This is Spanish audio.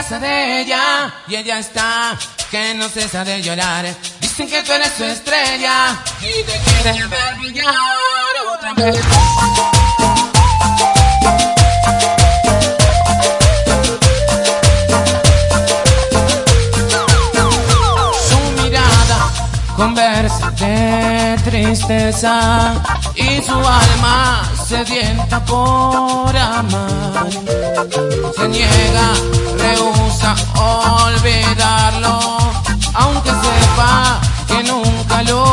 casa de ella y ella está que no cesa de llorar. Dicen que tú eres su estrella y te quieren ver brillar otra vez. Su mirada conversa de tristeza y su alma sedienta por amar. Se niega, rehúsa olvidarlo, aunque sepa que nunca lo